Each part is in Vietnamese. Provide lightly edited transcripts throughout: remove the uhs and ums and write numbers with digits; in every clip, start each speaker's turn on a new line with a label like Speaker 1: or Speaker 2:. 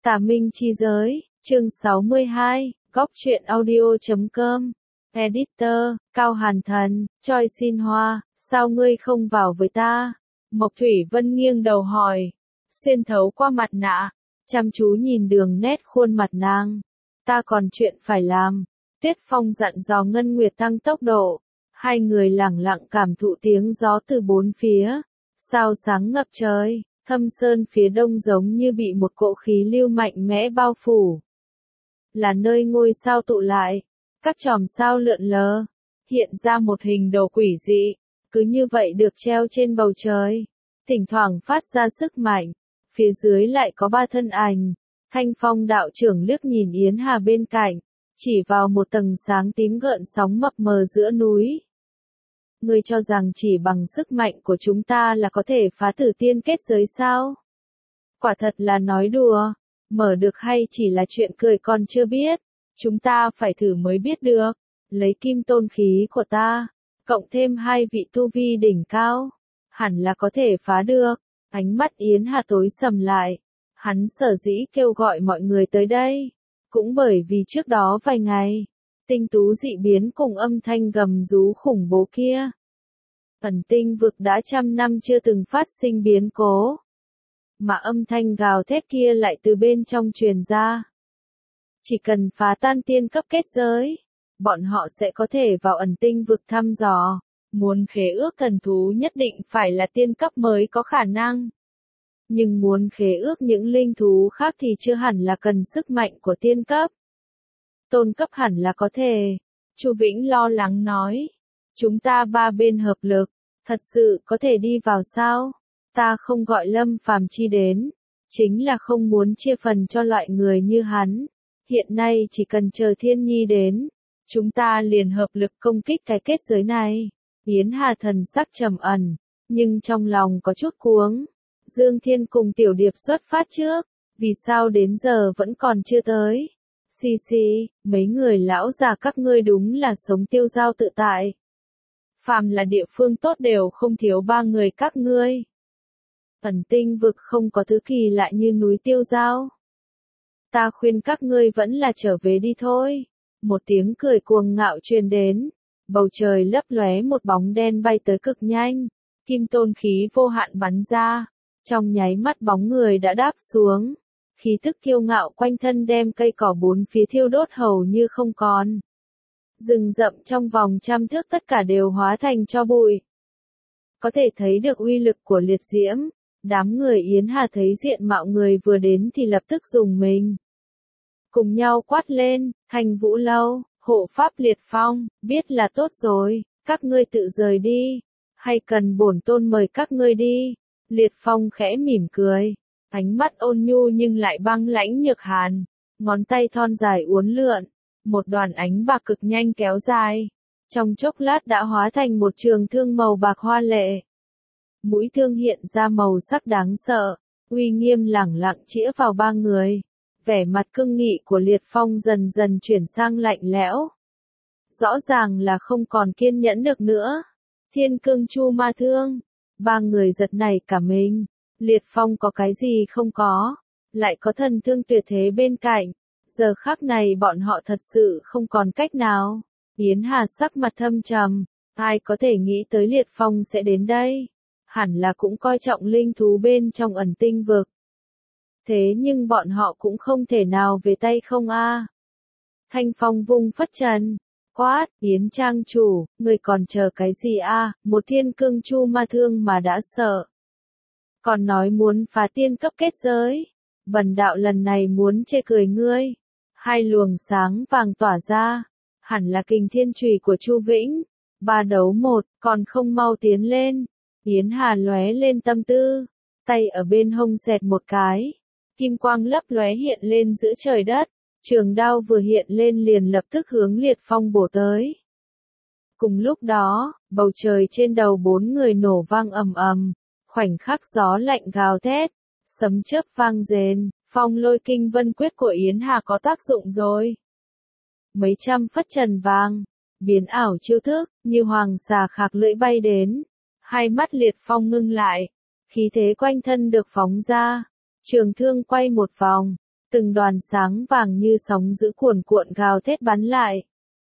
Speaker 1: Tà Minh Chi Giới, chương 62, Góc truyện audio.com. Editor, Cao Hàn Thần, Choi Xin Hoa, sao ngươi không vào với ta? Mộc Thủy Vân nghiêng đầu hỏi, xuyên thấu qua mặt nạ, chăm chú nhìn đường nét khuôn mặt nàng. Ta còn chuyện phải làm. Tuyết Phong dặn dò Ngân Nguyệt tăng tốc độ. Hai người lẳng lặng cảm thụ tiếng gió từ bốn phía. Sao sáng ngập trời, Thâm Sơn phía đông giống như bị một cỗ khí lưu mạnh mẽ bao phủ. Là nơi ngôi sao tụ lại, các chòm sao lượn lờ, hiện ra một hình đầu quỷ dị, cứ như vậy được treo trên bầu trời, thỉnh thoảng phát ra sức mạnh, phía dưới lại có ba thân ảnh. Thanh Phong đạo trưởng liếc nhìn Yến Hà bên cạnh, chỉ vào một tầng sáng tím gợn sóng mập mờ giữa núi. Ngươi cho rằng chỉ bằng sức mạnh của chúng ta là có thể phá tử tiên kết giới sao? Quả thật là nói đùa, mở được hay chỉ là chuyện cười còn chưa biết, chúng ta phải thử mới biết được. Lấy kim tôn khí của ta, cộng thêm hai vị tu vi đỉnh cao, hẳn là có thể phá được. Ánh mắt Yến Hà tối sầm lại, hắn sở dĩ kêu gọi mọi người tới đây, cũng bởi vì trước đó vài ngày, tinh tú dị biến cùng âm thanh gầm rú khủng bố kia. Ẩn tinh vực đã trăm năm chưa từng phát sinh biến cố, mà âm thanh gào thét kia lại từ bên trong truyền ra. Chỉ cần phá tan tiên cấp kết giới, bọn họ sẽ có thể vào ẩn tinh vực thăm dò. Muốn khế ước thần thú nhất định phải là tiên cấp mới có khả năng. Nhưng muốn khế ước những linh thú khác thì chưa hẳn là cần sức mạnh của tiên cấp. Tôn cấp hẳn là có thể. Chu Vĩnh lo lắng nói. Chúng ta ba bên hợp lực, thật sự có thể đi vào sao? Ta không gọi Lâm Phàm Chi đến, chính là không muốn chia phần cho loại người như hắn. Hiện nay chỉ cần chờ Thiên Nhi đến, chúng ta liền hợp lực công kích cái kết giới này. Yến Hà thần sắc trầm ẩn, nhưng trong lòng có chút cuống. Dương Thiên cùng Tiểu Điệp xuất phát trước, vì sao đến giờ vẫn còn chưa tới? Xì, mấy người lão già các ngươi đúng là sống tiêu dao tự tại. Phàm là địa phương tốt đều không thiếu ba người các ngươi. Ẩn tinh vực không có thứ kỳ lạ như núi tiêu dao. Ta khuyên các ngươi vẫn là trở về đi thôi. Một tiếng cười cuồng ngạo truyền đến. Bầu trời lấp lóe một bóng đen bay tới cực nhanh. Kim tôn khí vô hạn bắn ra. Trong nháy mắt bóng người đã đáp xuống. Khí tức kiêu ngạo quanh thân đem cây cỏ bốn phía thiêu đốt hầu như không còn. Rừng rậm trong vòng trăm thước tất cả đều hóa thành tro bụi. Có thể thấy được uy lực của liệt diễm. Đám người Yến Hà thấy diện mạo người vừa đến thì lập tức rùng mình. Cùng nhau quát lên, Thành Vũ Lâu, hộ pháp Liệt Phong, biết là tốt rồi, các ngươi tự rời đi. Hay cần bổn tôn mời các ngươi đi? Liệt Phong khẽ mỉm cười, ánh mắt ôn nhu nhưng lại băng lãnh nhược hàn, ngón tay thon dài uốn lượn, một đoàn ánh bạc cực nhanh kéo dài, trong chốc lát đã hóa thành một trường thương màu bạc hoa lệ. Mũi thương hiện ra màu sắc đáng sợ, uy nghiêm lẳng lặng chĩa vào ba người. Vẻ mặt cương nghị của Liệt Phong dần dần chuyển sang lạnh lẽo. Rõ ràng là không còn kiên nhẫn được nữa. Thiên Cương Chu Ma Thương. Ba người giật nảy cả mình. Liệt Phong có cái gì không có, lại có thần thương tuyệt thế bên cạnh. Giờ khắc này bọn họ thật sự không còn cách nào. Yến Hà sắc mặt thâm trầm. Ai có thể nghĩ tới Liệt Phong sẽ đến đây? Hẳn là cũng coi trọng linh thú bên trong ẩn tinh vực. Thế nhưng bọn họ cũng không thể nào về tay không a. Thanh Phong vung phất trần, quát, Yến trang chủ, người còn chờ cái gì a? Một Thiên Cương Chu Ma Thương mà đã sợ. Còn nói muốn phá tiên cấp kết giới. Bần đạo lần này muốn chê cười ngươi. Hai luồng sáng vàng tỏa ra, hẳn là kình thiên chùy của Chu Vĩnh. 3 đấu 1, còn không mau tiến lên. Yến Hà lóe lên tâm tư, tay ở bên hông xẹt một cái. Kim quang lấp lóe hiện lên giữa trời đất, trường đao vừa hiện lên liền lập tức hướng Liệt Phong bổ tới. Cùng lúc đó, bầu trời trên đầu bốn người nổ vang ầm ầm, khoảnh khắc gió lạnh gào thét, sấm chớp vang rền, phong lôi kinh vân quyết của Yến Hà có tác dụng rồi. Mấy trăm phất trần vàng, biến ảo chiêu thức, như hoàng xà khạc lưỡi bay đến. Hai mắt Liệt Phong ngưng lại, khí thế quanh thân được phóng ra. Trường thương quay một vòng, từng đoàn sáng vàng như sóng dữ cuồn cuộn gào thét bắn lại.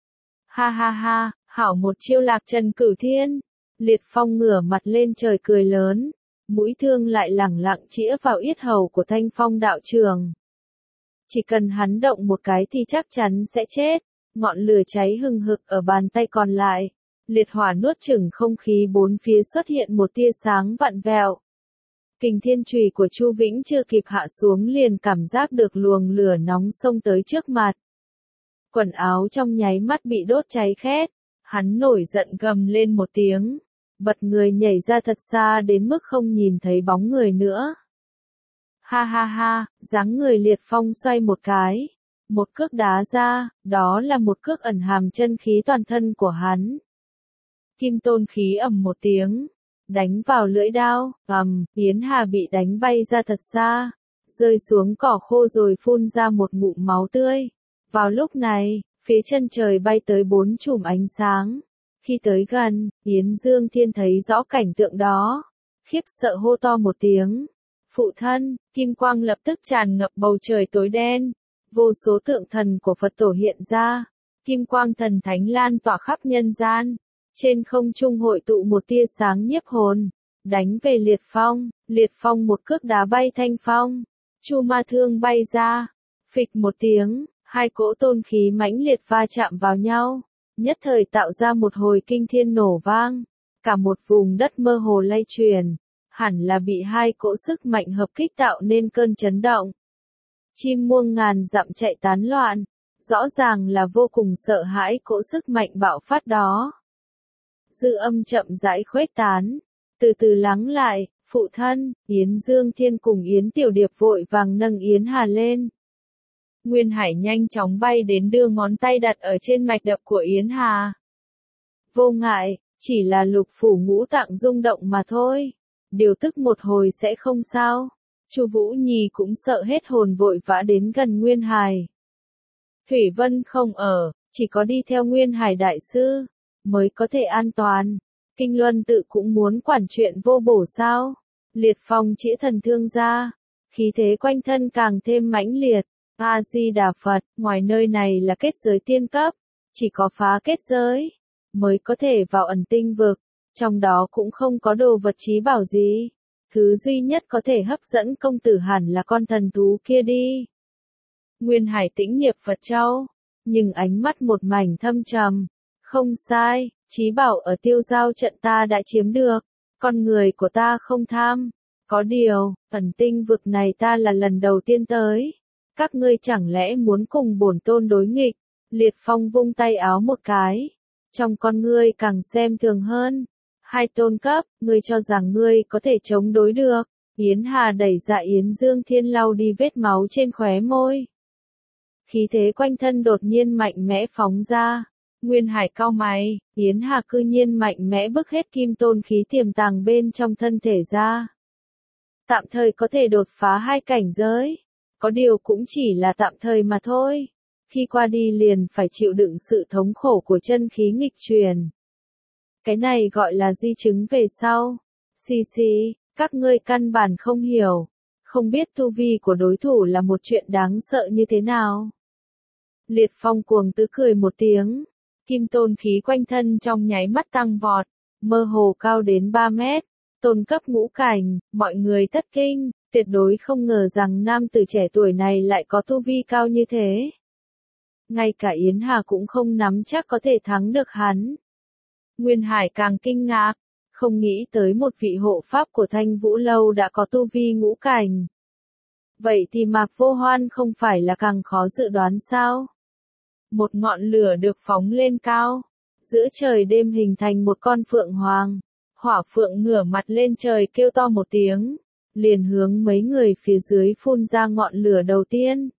Speaker 1: Ha ha ha, hảo một chiêu lạc trần cửu thiên. Liệt Phong ngửa mặt lên trời cười lớn, mũi thương lại lẳng lặng chĩa vào yết hầu của Thanh Phong đạo trưởng. Chỉ cần hắn động một cái thì chắc chắn sẽ chết. Ngọn lửa cháy hừng hực ở bàn tay còn lại. Liệt hỏa nuốt chửng không khí bốn phía xuất hiện một tia sáng vặn vẹo. Kình thiên chùy của Chu Vĩnh chưa kịp hạ xuống liền cảm giác được luồng lửa nóng xông tới trước mặt. Quần áo trong nháy mắt bị đốt cháy khét. Hắn nổi giận gầm lên một tiếng. Bật người nhảy ra thật xa đến mức không nhìn thấy bóng người nữa. Ha ha ha, dáng người Liệt Phong xoay một cái. Một cước đá ra, đó là một cước ẩn hàm chân khí toàn thân của hắn. Kim tôn khí ầm một tiếng, đánh vào lưỡi đao, Yến Hà bị đánh bay ra thật xa, rơi xuống cỏ khô rồi phun ra một ngụm máu tươi. Vào lúc này, phía chân trời bay tới 4 chùm ánh sáng. Khi tới gần, Yến Dương Thiên thấy rõ cảnh tượng đó, khiếp sợ hô to một tiếng. Phụ thân, kim quang lập tức tràn ngập bầu trời tối đen. Vô số tượng thần của Phật tổ hiện ra, kim quang thần thánh lan tỏa khắp nhân gian. Trên không trung hội tụ một tia sáng nhiếp hồn, đánh về Liệt Phong một cước đá bay Thanh Phong. Chu ma thương bay ra, phịch một tiếng, hai cỗ tôn khí mãnh liệt va chạm vào nhau, nhất thời tạo ra một hồi kinh thiên nổ vang, cả một vùng đất mơ hồ lay chuyển, hẳn là bị hai cỗ sức mạnh hợp kích tạo nên cơn chấn động. Chim muông ngàn dặm chạy tán loạn, rõ ràng là vô cùng sợ hãi cỗ sức mạnh bạo phát đó. Dư âm chậm rãi khuếch tán, từ từ lắng lại, phụ thân, Yến Dương Thiên cùng Yến Tiểu Điệp vội vàng nâng Yến Hà lên. Nguyên Hải nhanh chóng bay đến đưa ngón tay đặt ở trên mạch đập của Yến Hà. Vô ngại, chỉ là lục phủ ngũ tạng rung động mà thôi, điều tức một hồi sẽ không sao. Chu Vũ Nhi cũng sợ hết hồn vội vã đến gần Nguyên Hải. Thủy Vân không ở, chỉ có đi theo Nguyên Hải đại sư mới có thể an toàn. Kinh Luân tự cũng muốn quản chuyện vô bổ sao? Liệt Phong chĩa thần thương ra, khí thế quanh thân càng thêm mãnh liệt. A Di Đà Phật, ngoài nơi này là kết giới tiên cấp, chỉ có phá kết giới mới có thể vào ẩn tinh vực, trong đó cũng không có đồ vật trí bảo gì. Thứ duy nhất có thể hấp dẫn công tử hẳn là con thần thú kia đi. Nguyên Hải tĩnh nghiệp Phật Châu, nhưng ánh mắt một mảnh thâm trầm. Không sai, trí bảo ở tiêu giao trận ta đã chiếm được, con người của ta không tham. Có điều, ẩn tinh vực này ta là lần đầu tiên tới. Các ngươi chẳng lẽ muốn cùng bổn tôn đối nghịch? Liệt Phong vung tay áo một cái. Trong con ngươi càng xem thường hơn. Hai tôn cấp, ngươi cho rằng ngươi có thể chống đối được. Yến Hà đẩy dạ Yến Dương Thiên lau đi vết máu trên khóe môi. Khí thế quanh thân đột nhiên mạnh mẽ phóng ra. Nguyên Hải cau mày, Yến Hà cư nhiên mạnh mẽ bức hết kim tôn khí tiềm tàng bên trong thân thể ra. Tạm thời có thể đột phá hai cảnh giới. Có điều cũng chỉ là tạm thời mà thôi. Khi qua đi liền phải chịu đựng sự thống khổ của chân khí nghịch truyền. Cái này gọi là di chứng về sau. Xì, các ngươi căn bản không hiểu. Không biết tu vi của đối thủ là một chuyện đáng sợ như thế nào. Liệt Phong cuồng tứ cười một tiếng. Kim tôn khí quanh thân trong nháy mắt tăng vọt. Mơ hồ cao đến 3 mét. Tôn cấp ngũ cảnh, mọi người thất kinh. Tuyệt đối không ngờ rằng nam tử trẻ tuổi này lại có tu vi cao như thế. Ngay cả Yến Hà cũng không nắm chắc có thể thắng được hắn. Nguyên Hải càng kinh ngạc, không nghĩ tới một vị hộ pháp của Thanh Vũ Lâu đã có tu vi ngũ cảnh. Vậy thì Mạc Vô Hoan không phải là càng khó dự đoán sao? Một ngọn lửa được phóng lên cao, giữa trời đêm hình thành một con phượng hoàng. Hỏa phượng ngửa mặt lên trời kêu to một tiếng, liền hướng mấy người phía dưới phun ra ngọn lửa đầu tiên.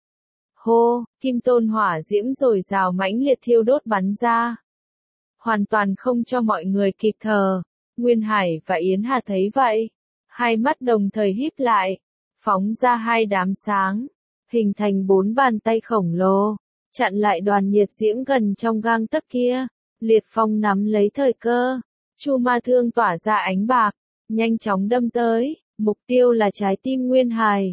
Speaker 1: Hô, kim tôn hỏa diễm rồi rào mãnh liệt thiêu đốt bắn ra. Hoàn toàn không cho mọi người kịp thở. Nguyên Hải và Yến Hà thấy vậy, hai mắt đồng thời híp lại, phóng ra hai đám sáng, hình thành 4 bàn tay khổng lồ, chặn lại đoàn nhiệt diễm gần trong gang tấc kia. Liệt Phong nắm lấy thời cơ, chu ma thương tỏa ra ánh bạc, nhanh chóng đâm tới, mục tiêu là trái tim Nguyên Hải.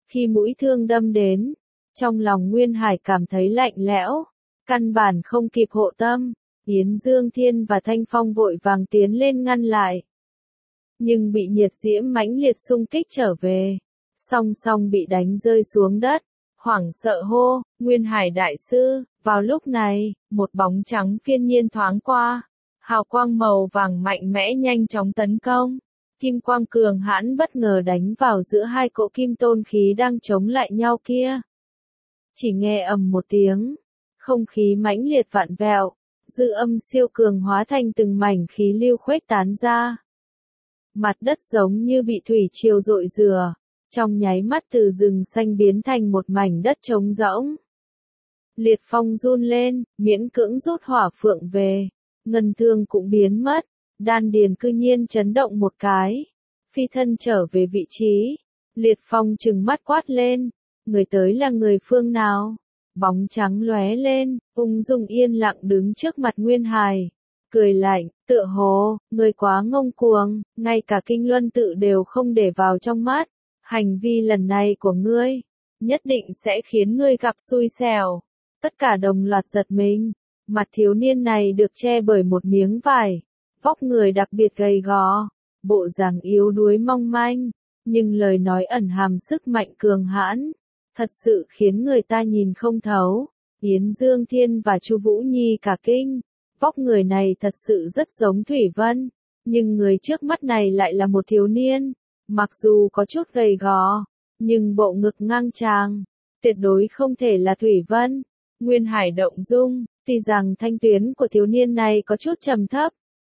Speaker 1: Khi mũi thương đâm đến, trong lòng Nguyên Hải cảm thấy lạnh lẽo, căn bản không kịp hộ tâm, Yến Dương Thiên và Thanh Phong vội vàng tiến lên ngăn lại. Nhưng bị nhiệt diễm mãnh liệt xung kích trở về, song song bị đánh rơi xuống đất, hoảng sợ hô, Nguyên Hải đại sư. Vào lúc này, một bóng trắng phiên nhiên thoáng qua, hào quang màu vàng mạnh mẽ nhanh chóng tấn công. Kim quang cường hãn bất ngờ đánh vào giữa hai cỗ kim tôn khí đang chống lại nhau kia. Chỉ nghe ầm một tiếng, không khí mãnh liệt vặn vẹo, dư âm siêu cường hóa thành từng mảnh khí lưu khuếch tán ra. Mặt đất giống như bị thủy triều dội rửa, trong nháy mắt từ rừng xanh biến thành một mảnh đất trống rỗng. Liệt Phong run lên, miễn cưỡng rút hỏa phượng về, ngân thương cũng biến mất, đan điền cư nhiên chấn động một cái, phi thân trở về vị trí. Liệt Phong trừng mắt quát lên, người tới là người phương nào? Bóng trắng lóe lên, ung dung yên lặng đứng trước mặt Nguyên Hải, cười lạnh, tựa hồ, người quá ngông cuồng, ngay cả Kinh Luân tự đều không để vào trong mắt. Hành vi lần này của ngươi, nhất định sẽ khiến ngươi gặp xui xẻo. Tất cả đồng loạt giật mình, mặt thiếu niên này được che bởi một miếng vải, vóc người đặc biệt gầy gò, bộ dáng yếu đuối mong manh, nhưng lời nói ẩn hàm sức mạnh cường hãn, thật sự khiến người ta nhìn không thấu. Yến Dương Thiên và Chu Vũ Nhi cả kinh, vóc người này thật sự rất giống Thủy Vân, nhưng người trước mắt này lại là một thiếu niên, mặc dù có chút gầy gò, nhưng bộ ngực ngang tràng, tuyệt đối không thể là Thủy Vân. Nguyên Hải động dung, tuy rằng thanh tuyến của thiếu niên này có chút trầm thấp,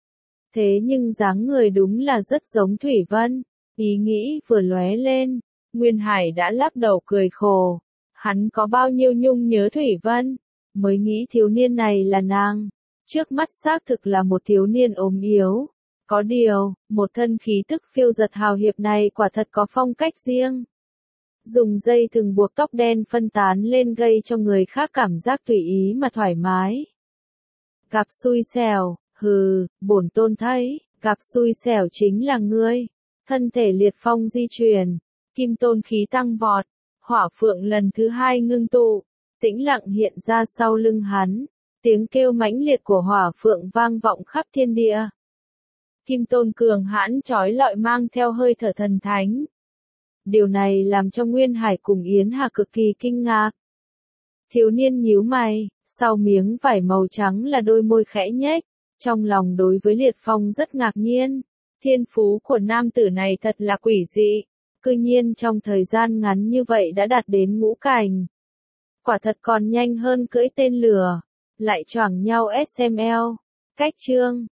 Speaker 1: thế nhưng dáng người đúng là rất giống Thủy Vân. Ý nghĩ vừa lóe lên, Nguyên Hải đã lắc đầu cười khổ. Hắn có bao nhiêu nhung nhớ Thủy Vân, mới nghĩ thiếu niên này là nàng. Trước mắt xác thực là một thiếu niên ốm yếu. Có điều, một thân khí tức phiêu giật hào hiệp này quả thật có phong cách riêng. Dùng dây thừng buộc tóc đen phân tán lên gây cho người khác cảm giác tùy ý mà thoải mái. Gặp xui xẻo, hừ, bổn tôn thấy, gặp xui xẻo chính là ngươi. Thân thể Liệt Phong di chuyển, kim tôn khí tăng vọt, hỏa phượng lần thứ hai ngưng tụ, tĩnh lặng hiện ra sau lưng hắn, tiếng kêu mãnh liệt của hỏa phượng vang vọng khắp thiên địa. Kim tôn cường hãn chói lọi mang theo hơi thở thần thánh. Điều này làm cho Nguyên Hải cùng Yến Hà cực kỳ kinh ngạc. Thiếu niên nhíu mày, sau miếng vải màu trắng là đôi môi khẽ nhếch, trong lòng đối với Liệt Phong rất ngạc nhiên. Thiên phú của nam tử này thật là quỷ dị, cư nhiên trong thời gian ngắn như vậy đã đạt đến ngũ cảnh. Quả thật còn nhanh hơn cưỡi tên lửa, lại choảng nhau SML. Cách chương